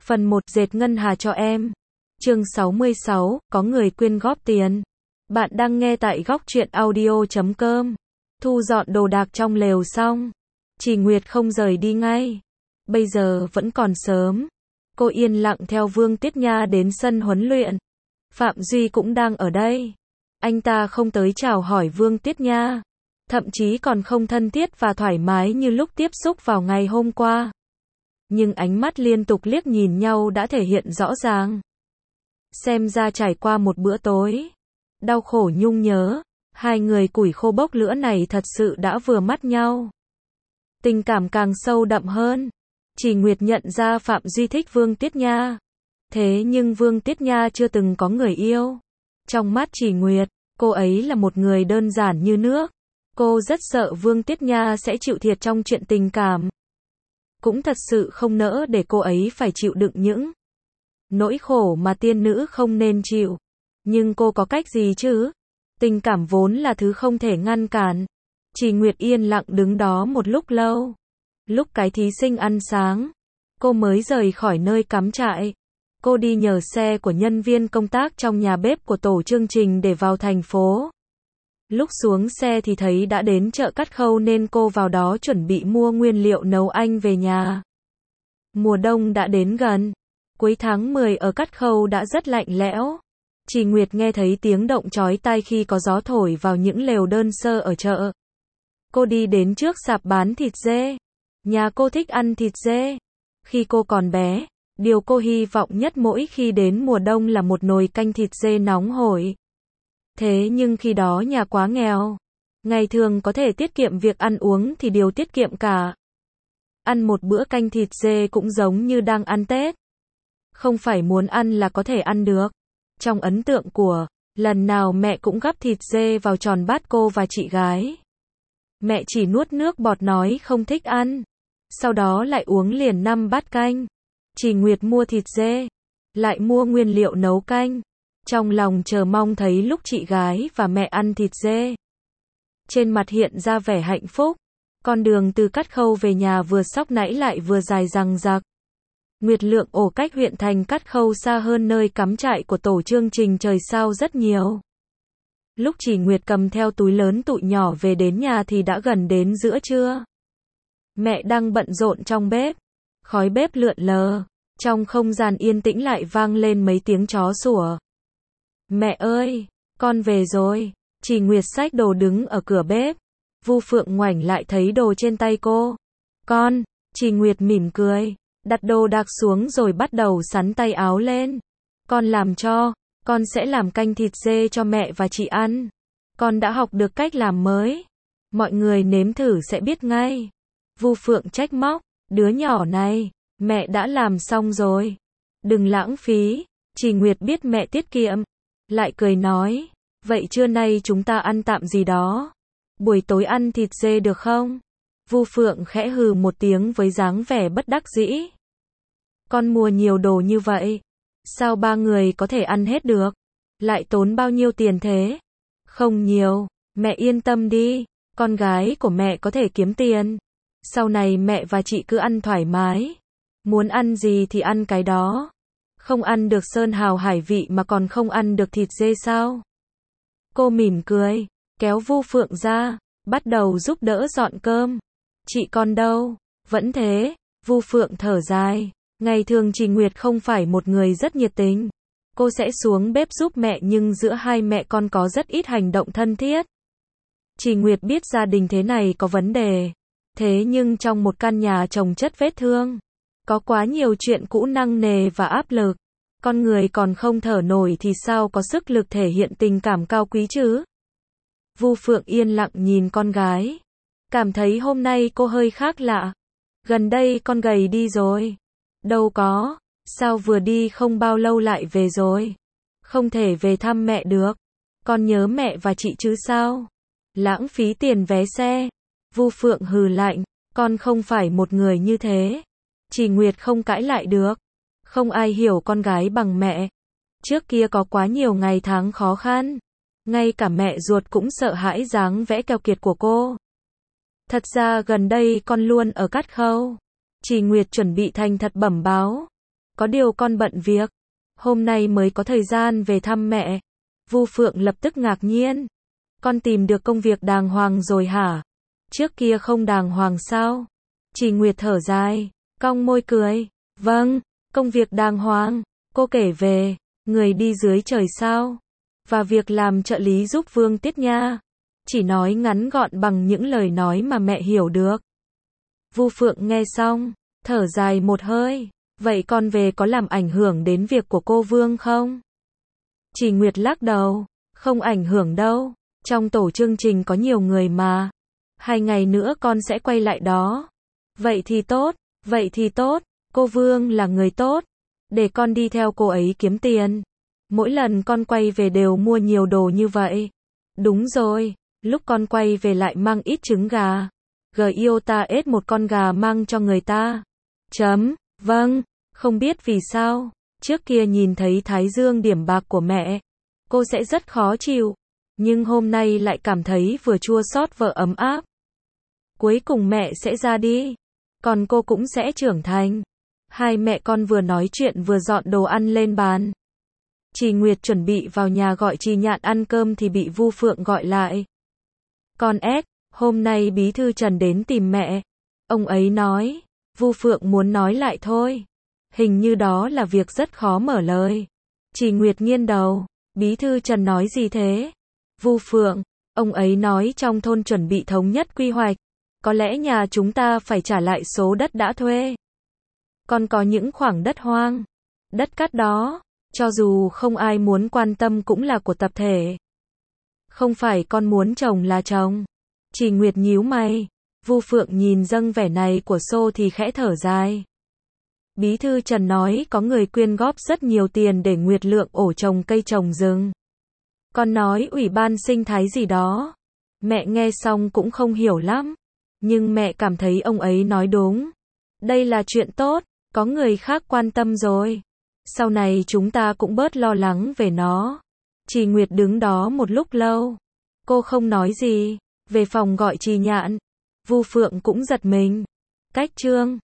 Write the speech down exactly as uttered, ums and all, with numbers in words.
Phần một dệt ngân hà cho em. Chương sáu mươi sáu, có người quyên góp tiền. Bạn đang nghe tại góc truyện audio chấm com. Thu dọn đồ đạc trong lều xong, Chỉ Nguyệt không rời đi ngay. Bây giờ vẫn còn sớm. Cô yên lặng theo Vương Tiết Nha đến sân huấn luyện. Phạm Duy cũng đang ở đây. Anh ta không tới chào hỏi Vương Tiết Nha, thậm chí còn không thân thiết và thoải mái như lúc tiếp xúc vào ngày hôm qua. Nhưng ánh mắt liên tục liếc nhìn nhau đã thể hiện rõ ràng. Xem ra trải qua một bữa tối đau khổ nhung nhớ, hai người củi khô bốc lửa này thật sự đã vừa mắt nhau. Tình cảm càng sâu đậm hơn. Chỉ Nguyệt nhận ra Phạm Duy thích Vương Tiết Nha. Thế nhưng Vương Tiết Nha chưa từng có người yêu. Trong mắt Chỉ Nguyệt, cô ấy là một người đơn giản như nước. Cô rất sợ Vương Tiết Nha sẽ chịu thiệt trong chuyện tình cảm. Cũng thật sự không nỡ để cô ấy phải chịu đựng những nỗi khổ mà tiên nữ không nên chịu. Nhưng cô có cách gì chứ? Tình cảm vốn là thứ không thể ngăn cản. Chỉ Nguyệt yên lặng đứng đó một lúc lâu. Lúc cái thí sinh ăn sáng, cô mới rời khỏi nơi cắm trại. Cô đi nhờ xe của nhân viên công tác trong nhà bếp của tổ chương trình để vào thành phố. Lúc xuống xe thì thấy đã đến chợ Cát Khâu nên cô vào đó chuẩn bị mua nguyên liệu nấu ăn về nhà. Mùa đông đã đến gần. Cuối tháng mười ở Cát Khâu đã rất lạnh lẽo. Chỉ Nguyệt nghe thấy tiếng động chói tai khi có gió thổi vào những lều đơn sơ ở chợ. Cô đi đến trước sạp bán thịt dê. Nhà cô thích ăn thịt dê. Khi cô còn bé, điều cô hy vọng nhất mỗi khi đến mùa đông là một nồi canh thịt dê nóng hổi. Thế nhưng khi đó nhà quá nghèo. Ngày thường có thể tiết kiệm việc ăn uống thì điều tiết kiệm cả. Ăn một bữa canh thịt dê cũng giống như đang ăn Tết. Không phải muốn ăn là có thể ăn được. Trong ấn tượng của, lần nào mẹ cũng gắp thịt dê vào tròn bát cô và chị gái. Mẹ chỉ nuốt nước bọt nói không thích ăn. Sau đó lại uống liền năm bát canh. Chỉ Nguyệt mua thịt dê, lại mua nguyên liệu nấu canh. Trong lòng chờ mong thấy lúc chị gái và mẹ ăn thịt dê. Trên mặt hiện ra vẻ hạnh phúc. Con đường từ Cát Khâu về nhà vừa sóc nãy lại vừa dài dằng dặc. Nguyệt Lượng ổ cách huyện thành Cát Khâu xa hơn nơi cắm trại của tổ chương trình trời sao rất nhiều. Lúc Chỉ Nguyệt cầm theo túi lớn tụi nhỏ về đến nhà thì đã gần đến giữa trưa. Mẹ đang bận rộn trong bếp. Khói bếp lượn lờ. Trong không gian yên tĩnh lại vang lên mấy tiếng chó sủa. Mẹ ơi, con về rồi. Chỉ Nguyệt xách đồ đứng ở cửa bếp. Vu Phượng ngoảnh lại thấy đồ trên tay cô. Con, Chỉ Nguyệt mỉm cười. Đặt đồ đạc xuống rồi bắt đầu sắn tay áo lên. Con làm cho, con sẽ làm canh thịt dê cho mẹ và chị ăn. Con đã học được cách làm mới. Mọi người nếm thử sẽ biết ngay. Vu Phượng trách móc, đứa nhỏ này, mẹ đã làm xong rồi. Đừng lãng phí. Chỉ Nguyệt biết mẹ tiết kiệm. Lại cười nói, vậy trưa nay chúng ta ăn tạm gì đó. Buổi tối ăn thịt dê được không? Vu Phượng khẽ hừ một tiếng với dáng vẻ bất đắc dĩ. Con mua nhiều đồ như vậy, sao ba người có thể ăn hết được? Lại tốn bao nhiêu tiền thế? Không nhiều, mẹ yên tâm đi, con gái của mẹ có thể kiếm tiền. Sau này mẹ và chị cứ ăn thoải mái. Muốn ăn gì thì ăn cái đó. Không ăn được sơn hào hải vị mà còn không ăn được thịt dê sao? Cô mỉm cười, kéo Vu Phượng ra, bắt đầu giúp đỡ dọn cơm. Chị con đâu? Vẫn thế. Vu Phượng thở dài. Ngày thường Chỉ Nguyệt không phải một người rất nhiệt tình. Cô sẽ xuống bếp giúp mẹ nhưng giữa hai mẹ con có rất ít hành động thân thiết. Chỉ Nguyệt biết gia đình thế này có vấn đề. Thế nhưng trong một căn nhà chồng chất vết thương, có quá nhiều chuyện cũ nặng nề và áp lực. Con người còn không thở nổi thì sao có sức lực thể hiện tình cảm cao quý chứ? Vu Phượng yên lặng nhìn con gái. Cảm thấy hôm nay cô hơi khác lạ. Gần đây con gầy đi rồi. Đâu có, sao vừa đi không bao lâu lại về rồi. Không thể về thăm mẹ được. Con nhớ mẹ và chị chứ sao? Lãng phí tiền vé xe. Vu Phượng hừ lạnh, con không phải một người như thế. Chỉ Nguyệt không cãi lại được. Không ai hiểu con gái bằng mẹ. Trước kia có quá nhiều ngày tháng khó khăn. Ngay cả mẹ ruột cũng sợ hãi dáng vẻ keo kiệt của cô. Thật ra gần đây con luôn ở Cát Khâu. Chỉ Nguyệt chuẩn bị thành thật bẩm báo. Có điều con bận việc. Hôm nay mới có thời gian về thăm mẹ. Vu Phượng lập tức ngạc nhiên. Con tìm được công việc đàng hoàng rồi hả? Trước kia không đàng hoàng sao? Chỉ Nguyệt thở dài, cong môi cười. Vâng, công việc đàng hoàng. Cô kể về, người đi dưới trời sao? Và việc làm trợ lý giúp Vương Tiết Nha. Chỉ nói ngắn gọn bằng những lời nói mà mẹ hiểu được. Vu Phượng nghe xong, thở dài một hơi. Vậy con về có làm ảnh hưởng đến việc của cô Vương không? Chỉ Nguyệt lắc đầu. Không ảnh hưởng đâu. Trong tổ chương trình có nhiều người mà. Hai ngày nữa con sẽ quay lại đó. Vậy thì tốt, vậy thì tốt. Cô Vương là người tốt. Để con đi theo cô ấy kiếm tiền. Mỗi lần con quay về đều mua nhiều đồ như vậy. Đúng rồi, lúc con quay về lại mang ít trứng gà. Giota ết một con gà mang cho người ta. Chấm, vâng, không biết vì sao. Trước kia nhìn thấy thái dương điểm bạc của mẹ, cô sẽ rất khó chịu. Nhưng hôm nay lại cảm thấy vừa chua xót vừa ấm áp. Cuối cùng mẹ sẽ ra đi. Còn cô cũng sẽ trưởng thành. Hai mẹ con vừa nói chuyện vừa dọn đồ ăn lên bàn. Chỉ Nguyệt chuẩn bị vào nhà gọi Trì Nhạn ăn cơm thì bị Vu Phượng gọi lại. Con ép, hôm nay bí thư Trần đến tìm mẹ. Ông ấy nói, Vu Phượng muốn nói lại thôi. Hình như đó là việc rất khó mở lời. Chỉ Nguyệt nghiêng đầu, bí thư Trần nói gì thế? Vu Phượng, ông ấy nói trong thôn chuẩn bị thống nhất quy hoạch. Có lẽ nhà chúng ta phải trả lại số đất đã thuê. Còn có những khoảng đất hoang, đất cát đó, cho dù không ai muốn quan tâm cũng là của tập thể. Không phải con muốn trồng là trồng. Chỉ Nguyệt nhíu mày. Vu Phượng nhìn dâng vẻ này của Xô thì khẽ thở dài. Bí thư Trần nói có người quyên góp rất nhiều tiền để Nguyệt Lượng ổ trồng cây trồng rừng. Con nói ủy ban sinh thái gì đó. Mẹ nghe xong cũng không hiểu lắm. Nhưng mẹ cảm thấy ông ấy nói đúng. Đây là chuyện tốt, có người khác quan tâm rồi. Sau này chúng ta cũng bớt lo lắng về nó. Trì Nguyệt đứng đó một lúc lâu. Cô không nói gì. Về phòng gọi Trì Nhạn. Vu Phượng cũng giật mình. Cách trương.